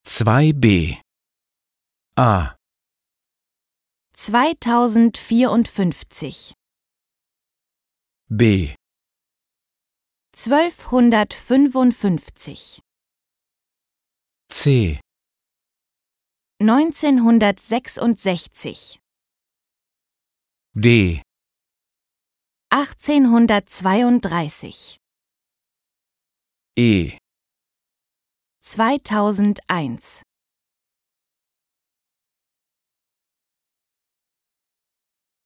2b A 2054 B 1255 C 1966 D 1832 E 2001